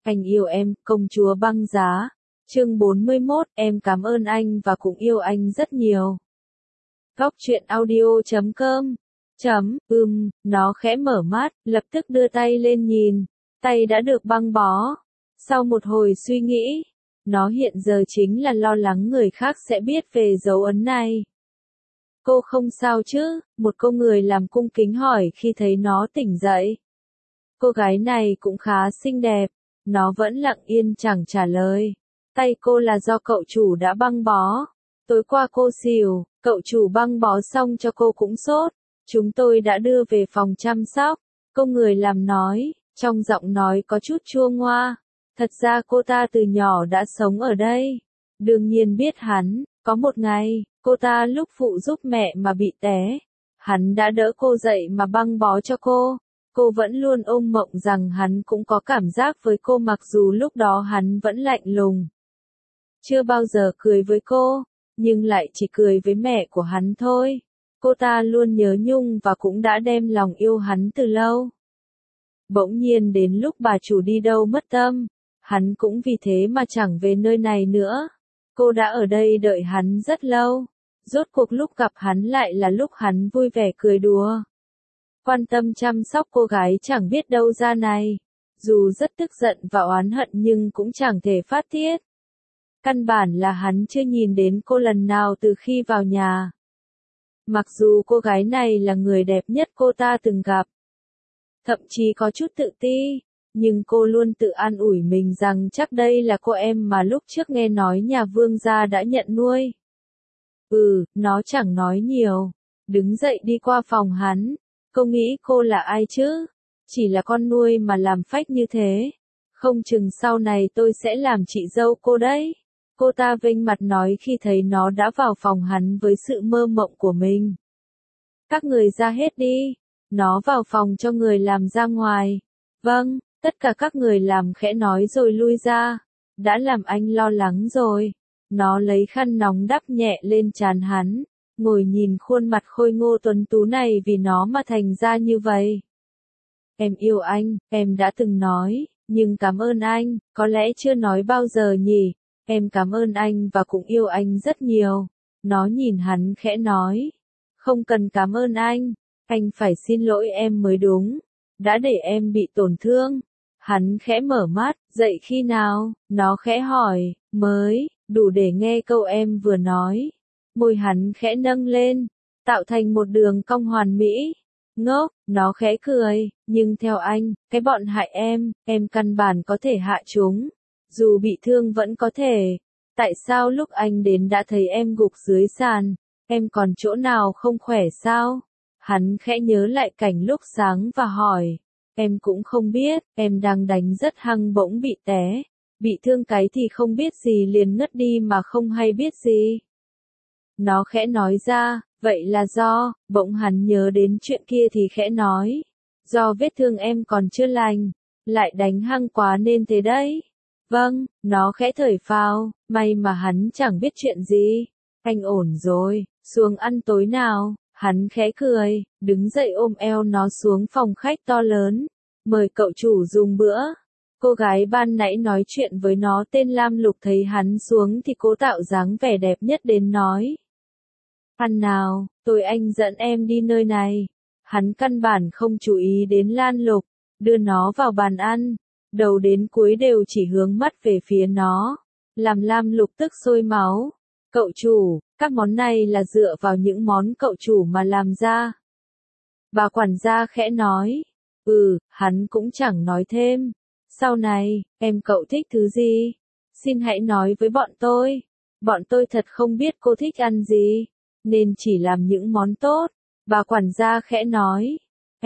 Anh yêu em, công chúa băng giá. Chương 41, em cảm ơn anh và cũng yêu anh rất nhiều. Góc truyện audio.com nó khẽ mở mắt, lập tức đưa tay lên nhìn. Tay đã được băng bó. Sau một hồi suy nghĩ, nó hiện giờ chính là lo lắng người khác sẽ biết về dấu ấn này. Cô không sao chứ? Một cô người làm cung kính hỏi khi thấy nó tỉnh dậy. Cô gái này cũng khá xinh đẹp. Nó vẫn lặng yên chẳng trả lời. Tay cô là do cậu chủ đã băng bó. Tối qua cô xỉu, cậu chủ băng bó xong cho cô cũng sốt. Chúng tôi đã đưa về phòng chăm sóc. Cô người làm nói, trong giọng nói có chút chua ngoa. Thật ra cô ta từ nhỏ đã sống ở đây. Đương nhiên biết hắn, có một ngày, cô ta lúc phụ giúp mẹ mà bị té. Hắn đã đỡ cô dậy mà băng bó cho cô. Cô vẫn luôn ôm mộng rằng hắn cũng có cảm giác với cô mặc dù lúc đó hắn vẫn lạnh lùng. Chưa bao giờ cười với cô, nhưng lại chỉ cười với mẹ của hắn thôi. Cô ta luôn nhớ nhung và cũng đã đem lòng yêu hắn từ lâu. Bỗng nhiên đến lúc bà chủ đi đâu mất tâm, hắn cũng vì thế mà chẳng về nơi này nữa. Cô đã ở đây đợi hắn rất lâu. Rốt cuộc lúc gặp hắn lại là lúc hắn vui vẻ cười đùa. Quan tâm chăm sóc cô gái chẳng biết đâu ra này. Dù rất tức giận và oán hận nhưng cũng chẳng thể phát tiết. Căn bản là hắn chưa nhìn đến cô lần nào từ khi vào nhà. Mặc dù cô gái này là người đẹp nhất cô ta từng gặp. Thậm chí có chút tự ti. Nhưng cô luôn tự an ủi mình rằng chắc đây là cô em mà lúc trước nghe nói nhà vương gia đã nhận nuôi. Nó chẳng nói nhiều. Đứng dậy đi qua phòng hắn. Cô nghĩ cô là ai chứ? Chỉ là con nuôi mà làm phách như thế. Không chừng sau này tôi sẽ làm chị dâu cô đấy. Cô ta vênh mặt nói khi thấy nó đã vào phòng hắn với sự mơ mộng của mình. Các người ra hết đi. Nó vào phòng cho người làm ra ngoài. Vâng, tất cả các người làm khẽ nói rồi lui ra. Đã làm anh lo lắng rồi. Nó lấy khăn nóng đắp nhẹ lên trán hắn. Ngồi nhìn khuôn mặt khôi ngô tuấn tú này vì nó mà thành ra như vậy. Em yêu anh, em đã từng nói, nhưng cảm ơn anh, có lẽ chưa nói bao giờ nhỉ. Em cảm ơn anh và cũng yêu anh rất nhiều. Nó nhìn hắn khẽ nói. Không cần cảm ơn anh phải xin lỗi em mới đúng. Đã để em bị tổn thương. Hắn khẽ mở mắt, dậy khi nào? Nó khẽ hỏi, mới, đủ để nghe câu em vừa nói. Môi hắn khẽ nâng lên, tạo thành một đường cong hoàn mỹ. Ngốc, nó khẽ cười, nhưng theo anh, cái bọn hại em căn bản có thể hạ chúng. Dù bị thương vẫn có thể. Tại sao lúc anh đến đã thấy em gục dưới sàn, em còn chỗ nào không khỏe sao? Hắn khẽ nhớ lại cảnh lúc sáng và hỏi. Em cũng không biết, em đang đánh rất hăng bỗng bị té. Bị thương cái thì không biết gì liền ngất đi mà không hay biết gì. Nó khẽ nói ra, vậy là do, bỗng hắn nhớ đến chuyện kia thì khẽ nói. Do vết thương em còn chưa lành, lại đánh hăng quá nên thế đấy. Vâng, nó khẽ thở phào, may mà hắn chẳng biết chuyện gì. Anh ổn rồi, xuống ăn tối nào. Hắn khẽ cười, đứng dậy ôm eo nó xuống phòng khách to lớn. Mời cậu chủ dùng bữa. Cô gái ban nãy nói chuyện với nó tên Lam Lục thấy hắn xuống thì cố tạo dáng vẻ đẹp nhất đến nói. Ăn nào, tôi anh dẫn em đi nơi này. Hắn căn bản không chú ý đến Lan Lục, đưa nó vào bàn ăn. Đầu đến cuối đều chỉ hướng mắt về phía nó. Làm Lam Lục tức sôi máu. Cậu chủ, các món này là dựa vào những món cậu chủ mà làm ra. Bà quản gia khẽ nói. Hắn cũng chẳng nói thêm. Sau này, em cậu thích thứ gì? Xin hãy nói với bọn tôi. Bọn tôi thật không biết cô thích ăn gì, nên chỉ làm những món tốt. Bà quản gia khẽ nói.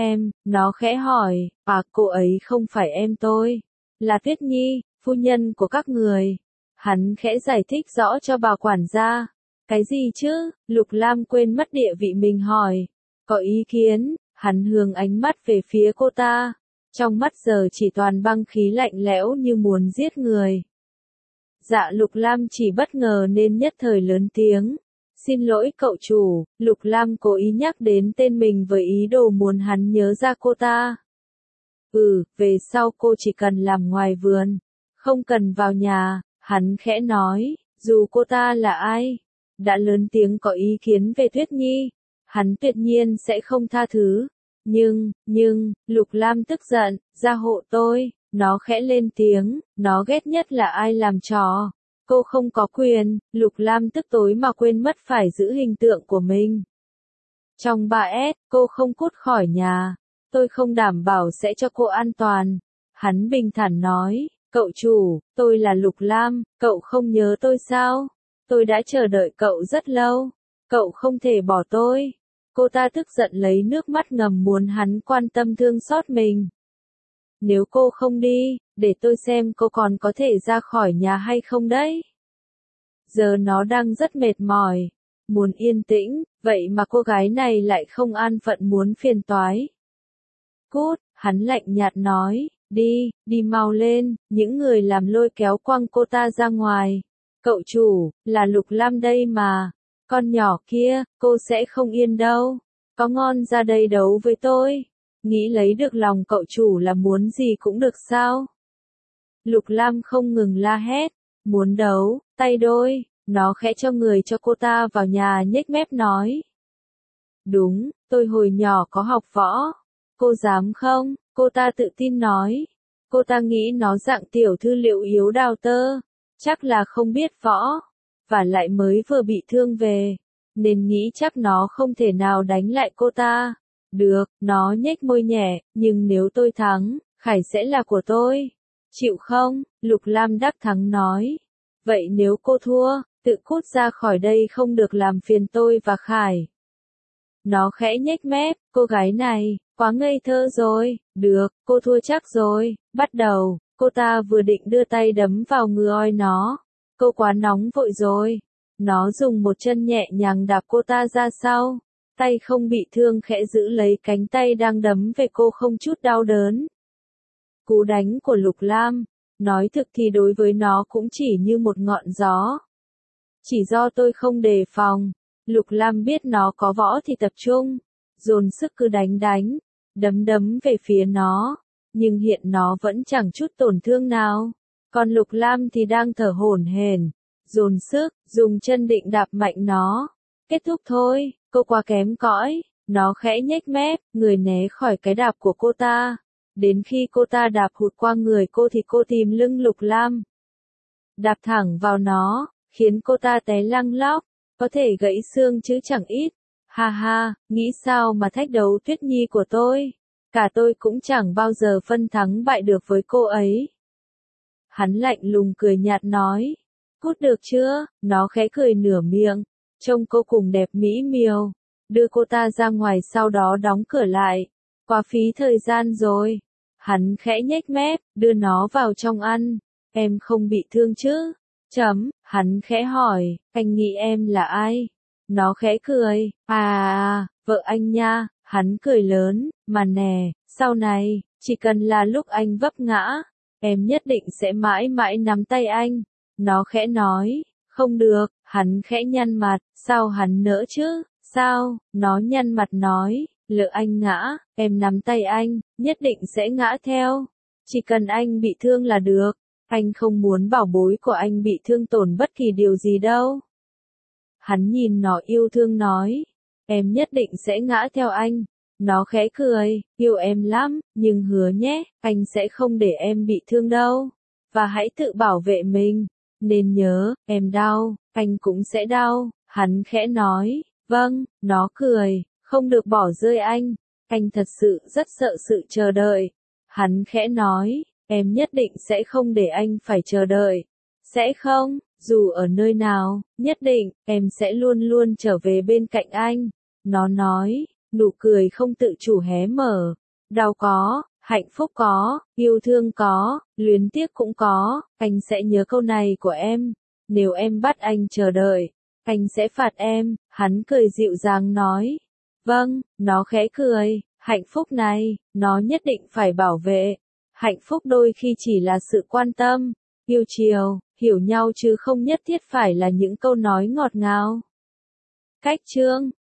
Nó khẽ hỏi. Cô ấy không phải em tôi. Là Tuyết Nhi, phu nhân của các người. Hắn khẽ giải thích rõ cho bà quản gia. Cái gì chứ? Lục Lam quên mất địa vị mình hỏi. Có ý kiến? Hắn hướng ánh mắt về phía cô ta. Trong mắt giờ chỉ toàn băng khí lạnh lẽo như muốn giết người. Dạ Lục Lam chỉ bất ngờ nên nhất thời lớn tiếng. Xin lỗi cậu chủ, Lục Lam cố ý nhắc đến tên mình với ý đồ muốn hắn nhớ ra cô ta. Về sau cô chỉ cần làm ngoài vườn, Không cần vào nhà, hắn khẽ nói, dù cô ta là ai, đã lớn tiếng có ý kiến về Tuyết Nhi, hắn tuyệt nhiên sẽ không tha thứ. Nhưng, Lục Lam tức giận, gia hộ tôi, nó khẽ lên tiếng, nó ghét nhất là ai làm trò. Cô không có quyền, Lục Lam tức tối mà quên mất phải giữ hình tượng của mình. Trong 3S, cô không cút khỏi nhà, tôi không đảm bảo sẽ cho cô an toàn. Hắn bình thản nói, cậu chủ, tôi là Lục Lam, cậu không nhớ tôi sao? Tôi đã chờ đợi cậu rất lâu, cậu không thể bỏ tôi. Cô ta tức giận lấy nước mắt ngầm muốn hắn quan tâm thương xót mình. Nếu cô không đi, để tôi xem cô còn có thể ra khỏi nhà hay không đấy. Giờ nó đang rất mệt mỏi, muốn yên tĩnh, vậy mà cô gái này lại không an phận muốn phiền toái. Cút, hắn lạnh nhạt nói, đi mau lên, những người làm lôi kéo quăng cô ta ra ngoài. Cậu chủ, là Lục Lam đây mà, con nhỏ kia, cô sẽ không yên đâu, có ngon ra đây đấu với tôi. Nghĩ lấy được lòng cậu chủ là muốn gì cũng được sao? Lục Lam không ngừng la hét, muốn đấu, tay đôi, nó khẽ cho người cho cô ta vào nhà nhếch mép nói. Đúng, tôi hồi nhỏ có học võ, cô dám không? Cô ta tự tin nói. Cô ta nghĩ nó dạng tiểu thư liệu yếu đào tơ, chắc là không biết võ, và lại mới vừa bị thương về, nên nghĩ chắc nó không thể nào đánh lại cô ta. Được, nó nhếch môi nhẹ, nhưng nếu tôi thắng, Khải sẽ là của tôi. Chịu không? Lục Lam đắc thắng nói. Vậy nếu cô thua, tự cút ra khỏi đây không được làm phiền tôi và Khải. Nó khẽ nhếch mép, cô gái này, quá ngây thơ rồi, được, cô thua chắc rồi, bắt đầu, cô ta vừa định đưa tay đấm vào người nó. Cô quá nóng vội rồi. Nó dùng một chân nhẹ nhàng đạp cô ta ra sau. Tay không bị thương khẽ giữ lấy cánh tay đang đấm về cô không chút đau đớn. Cú đánh của Lục Lam, nói thực thì đối với nó cũng chỉ như một ngọn gió. Chỉ do tôi không đề phòng, Lục Lam biết nó có võ thì tập trung, dồn sức cứ đánh, đấm về phía nó, nhưng hiện nó vẫn chẳng chút tổn thương nào. Còn Lục Lam thì đang thở hổn hển, dồn sức, dùng chân định đạp mạnh nó. Kết thúc thôi, cô quá kém cỏi, nó khẽ nhếch mép, người né khỏi cái đạp của cô ta. Đến khi cô ta đạp hụt qua người cô thì cô tìm lưng Lục Lam. Đạp thẳng vào nó, khiến cô ta té lăn lóc, có thể gãy xương chứ chẳng ít. Ha ha, nghĩ sao mà thách đấu Tuyết Nhi của tôi? Cả tôi cũng chẳng bao giờ phân thắng bại được với cô ấy. Hắn lạnh lùng cười nhạt nói. Cút được chưa? Nó khẽ cười nửa miệng. Trông cô cùng đẹp mỹ miều. Đưa cô ta ra ngoài sau đó đóng cửa lại. Quá phí thời gian rồi. Hắn khẽ nhếch mép, đưa nó vào trong ăn. Em không bị thương chứ? Hắn khẽ hỏi, anh nghĩ em là ai? Nó khẽ cười, vợ anh nha. Hắn cười lớn, mà nè, sau này, chỉ cần là lúc anh vấp ngã, em nhất định sẽ mãi mãi nắm tay anh. Nó khẽ nói, không được. Hắn khẽ nhăn mặt, sao hắn nỡ chứ? Sao? Nó nhăn mặt nói, lỡ anh ngã, em nắm tay anh, nhất định sẽ ngã theo. Chỉ cần anh bị thương là được. Anh không muốn bảo bối của anh bị thương tổn bất kỳ điều gì đâu. Hắn nhìn nó yêu thương nói, em nhất định sẽ ngã theo anh. Nó khẽ cười, yêu em lắm, nhưng hứa nhé, anh sẽ không để em bị thương đâu. Và hãy tự bảo vệ mình. Nên nhớ, em đau, anh cũng sẽ đau. Hắn khẽ nói, vâng. Nó cười, không được bỏ rơi anh. Anh thật sự rất sợ sự chờ đợi. Hắn khẽ nói, em nhất định sẽ không để anh phải chờ đợi. Sẽ không, dù ở nơi nào, nhất định, em sẽ luôn luôn trở về bên cạnh anh. Nó nói, nụ cười không tự chủ hé mở. Đau có, hạnh phúc có, yêu thương có, luyến tiếc cũng có, anh sẽ nhớ câu này của em. Nếu em bắt anh chờ đợi, anh sẽ phạt em. Hắn cười dịu dàng nói. Vâng. Nó khẽ cười, hạnh phúc này, nó nhất định phải bảo vệ. Hạnh phúc đôi khi chỉ là sự quan tâm, yêu chiều, hiểu nhau chứ không nhất thiết phải là những câu nói ngọt ngào. Cách chương